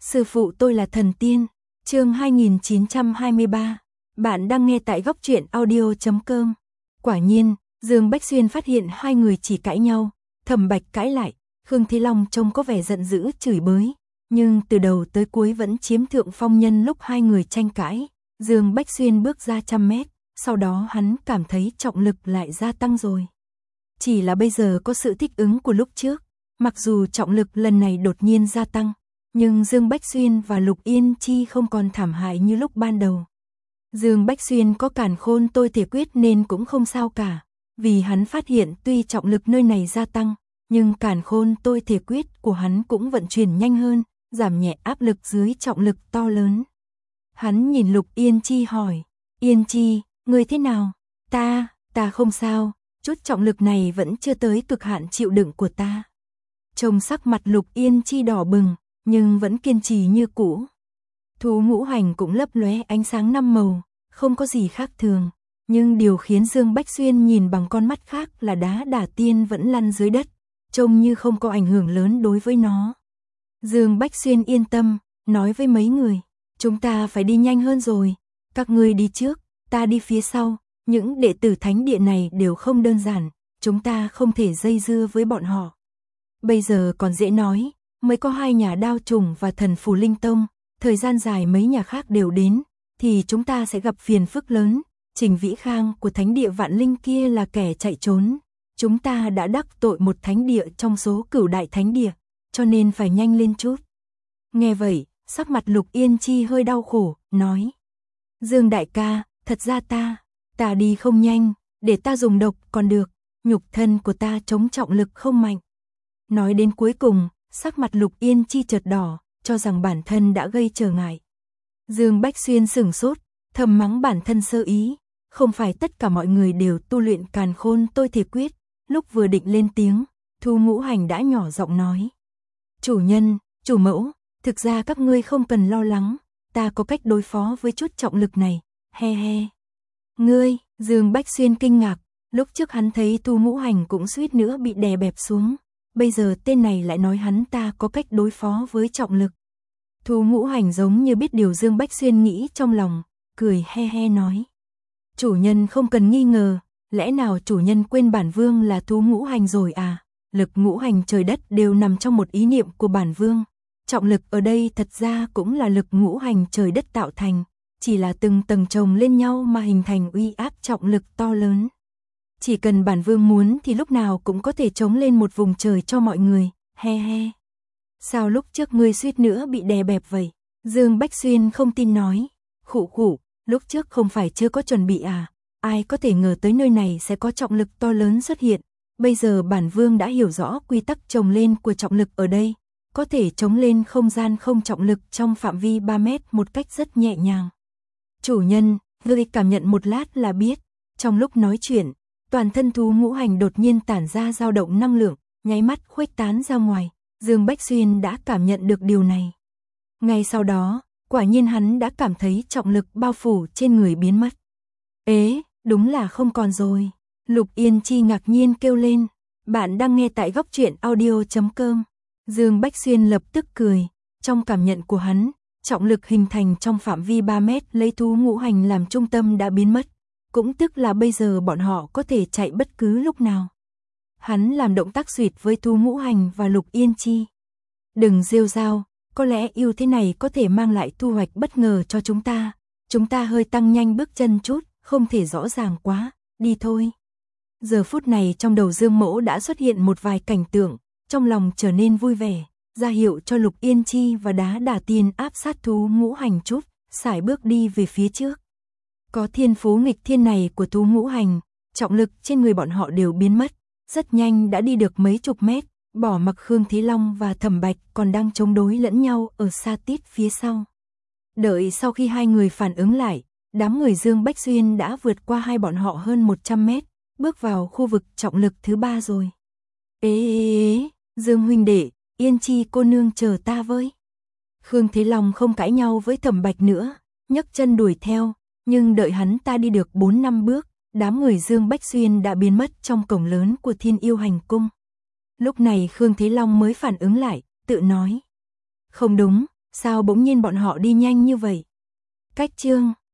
Sư phụ tôi là thần tiên. Chương 2923. Bạn đang nghe tại góc truyện audio.com. Quả nhiên, Dương Bách Xuyên phát hiện hai người chỉ cãi nhau, Thẩm Bạch cãi lại, Khương Thế Long trông có vẻ giận dữ chửi bới, nhưng từ đầu tới cuối vẫn chiếm thượng phong. Nhân lúc hai người tranh cãi, Dương Bách Xuyên bước ra 100 mét, sau đó hắn cảm thấy trọng lực lại gia tăng rồi. Chỉ là bây giờ có sự thích ứng của lúc trước, mặc dù trọng lực lần này đột nhiên gia tăng, nhưng Dương Bách Xuyên và Lục Yên Chi không còn thảm hại như lúc ban đầu. Dương Bách Xuyên có Càn Khôn Tôi Thể Quyết nên cũng không sao cả, vì hắn phát hiện tuy trọng lực nơi này gia tăng, nhưng Càn Khôn Tôi Thể Quyết của hắn cũng vận chuyển nhanh hơn, giảm nhẹ áp lực dưới trọng lực to lớn. Hắn nhìn Lục Yên Chi hỏi, Yên Chi, ngươi thế nào? Ta không sao, chút trọng lực này vẫn chưa tới cực hạn chịu đựng của ta. Trông sắc mặt Lục Yên Chi đỏ bừng, nhưng vẫn kiên trì như cũ. Thú ngũ hành cũng lấp lóe ánh sáng 5 màu, không có gì khác thường, nhưng điều khiến Dương Bách Xuyên nhìn bằng con mắt khác là đá đả tiên vẫn lăn dưới đất, trông như không có ảnh hưởng lớn đối với nó. Dương Bách Xuyên yên tâm, nói với mấy người, chúng ta phải đi nhanh hơn rồi, các ngươi đi trước, ta đi phía sau, những đệ tử thánh địa này đều không đơn giản, chúng ta không thể dây dưa với bọn họ. Bây giờ còn dễ nói, mới có 2 nhà Đao Trùng và Thần Phù Linh Tông, thời gian dài mấy nhà khác đều đến, thì chúng ta sẽ gặp phiền phức lớn. Trình Vĩ Khang của thánh địa Vạn Linh kia là kẻ chạy trốn, chúng ta đã đắc tội một thánh địa trong số cửu đại thánh địa, cho nên phải nhanh lên chút. Nghe vậy, sắc mặt Lục Yên Chi hơi đau khổ, nói, Dương đại ca, thật ra ta đi không nhanh, để ta dùng độc còn được, nhục thân của ta chống trọng lực không mạnh. Nói đến cuối cùng, sắc mặt Lục Yên Chi chợt đỏ, cho rằng bản thân đã gây trở ngại. Dương Bách Xuyên sửng sốt, thầm mắng bản thân sơ ý, không phải tất cả mọi người đều tu luyện Càn Khôn Tôi Thể Quyết. Lúc vừa định lên tiếng, Thu Ngũ Hành đã nhỏ giọng nói, chủ nhân, chủ mẫu, thực ra các ngươi không cần lo lắng, ta có cách đối phó với chút trọng lực này, he he. Ngươi, Dương Bách Xuyên kinh ngạc, lúc trước hắn thấy Thu Ngũ Hành cũng suýt nữa bị đè bẹp xuống, bây giờ tên này lại nói hắn ta có cách đối phó với trọng lực. Thu Ngũ Hành giống như biết điều Dương Bách Xuyên nghĩ trong lòng, cười he he nói, chủ nhân không cần nghi ngờ, lẽ nào chủ nhân quên bản vương là Thu Ngũ Hành rồi à? Lực ngũ hành trời đất đều nằm trong một ý niệm của bản vương. Trọng lực ở đây thật ra cũng là lực ngũ hành trời đất tạo thành, chỉ là từng tầng chồng lên nhau mà hình thành uy áp trọng lực to lớn. Chỉ cần bản vương muốn thì lúc nào cũng có thể chống lên một vùng trời cho mọi người, he he. Sao lúc trước ngươi suýt nữa bị đè bẹp vậy? Dương Bách Xuyên không tin nói, khụ, lúc trước không phải chưa có chuẩn bị à? Ai có thể ngờ tới nơi này sẽ có trọng lực to lớn xuất hiện. Bây giờ bản vương đã hiểu rõ quy tắc chồng lên của trọng lực ở đây, có thể chống lên không gian không trọng lực trong phạm vi 3 mét một cách rất nhẹ nhàng. Chủ nhân, ngươi cảm nhận một lát là biết. Trong lúc nói chuyện, toàn thân Thú Ngũ Hành đột nhiên tản ra dao động năng lượng, nháy mắt khuếch tán ra ngoài. Dương Bách Xuyên đã cảm nhận được điều này. Ngay sau đó, quả nhiên hắn đã cảm thấy trọng lực bao phủ trên người biến mất. Ế, đúng là không còn rồi. Lục Yên Chi ngạc nhiên kêu lên, bạn đang nghe tại góc truyện audio.com. Dương Bách Xuyên lập tức cười, trong cảm nhận của hắn, trọng lực hình thành trong phạm vi 3 mét lấy Thú Ngũ Hành làm trung tâm đã biến mất, cũng tức là bây giờ bọn họ có thể chạy bất cứ lúc nào. Hắn làm động tác duyệt với Thú Ngũ Hành và Lục Yên Chi. Đừng rêu rao, có lẽ ưu thế này có thể mang lại thu hoạch bất ngờ cho chúng ta hơi tăng nhanh bước chân chút, không thể rõ ràng quá, đi thôi. Giờ phút này trong đầu Dương Mẫu đã xuất hiện một vài cảnh tượng, trong lòng trở nên vui vẻ, ra hiệu cho Lục Yên Chi và đá đả tiên áp sát Thú Ngũ Hành chút, sải bước đi về phía trước. Có thiên phú nghịch thiên này của Thú Ngũ Hành, trọng lực trên người bọn họ đều biến mất, rất nhanh đã đi được mấy chục mét, bỏ mặc Khương Thế Long và Thẩm Bạch còn đang chống đối lẫn nhau ở xa tít phía sau. Đợi sau khi hai người phản ứng lại, đám người Dương Bách Xuyên đã vượt qua hai bọn họ hơn 100 mét, bước vào khu vực trọng lực thứ 3 rồi. Ê, Dương huynh đệ, Yên Chi cô nương chờ ta với. Khương Thế Long không cãi nhau với Thẩm Bạch nữa, nhấc chân đuổi theo, nhưng đợi hắn ta đi được 4-5 bước, đám người Dương Bách Xuyên đã biến mất trong cổng lớn của Thiên Yêu Hành Cung. Lúc này Khương Thế Long mới phản ứng lại, tự nói, không đúng, Sao bỗng nhiên bọn họ đi nhanh như vậy? Cách chương